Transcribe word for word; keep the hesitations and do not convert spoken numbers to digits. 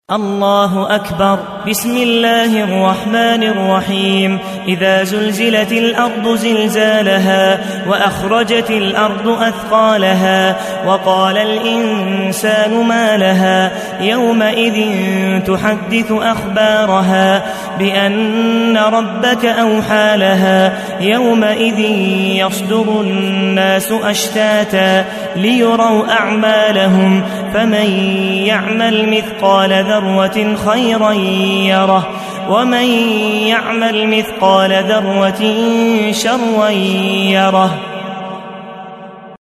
الله أكبر. بسم الله الرحمن الرحيم. إذا زلزلت الأرض زلزالها وأخرجت الأرض أثقالها وقال الإنسان ما لها يومئذ تحدث أخبارها بأن ربك أوحى لها يومئذ يصدر الناس أشتاتا ليروا أعمالهم فمن يعمل مثقال ذرة خيرا يره ومن يعمل مثقال ذرة شرا يره.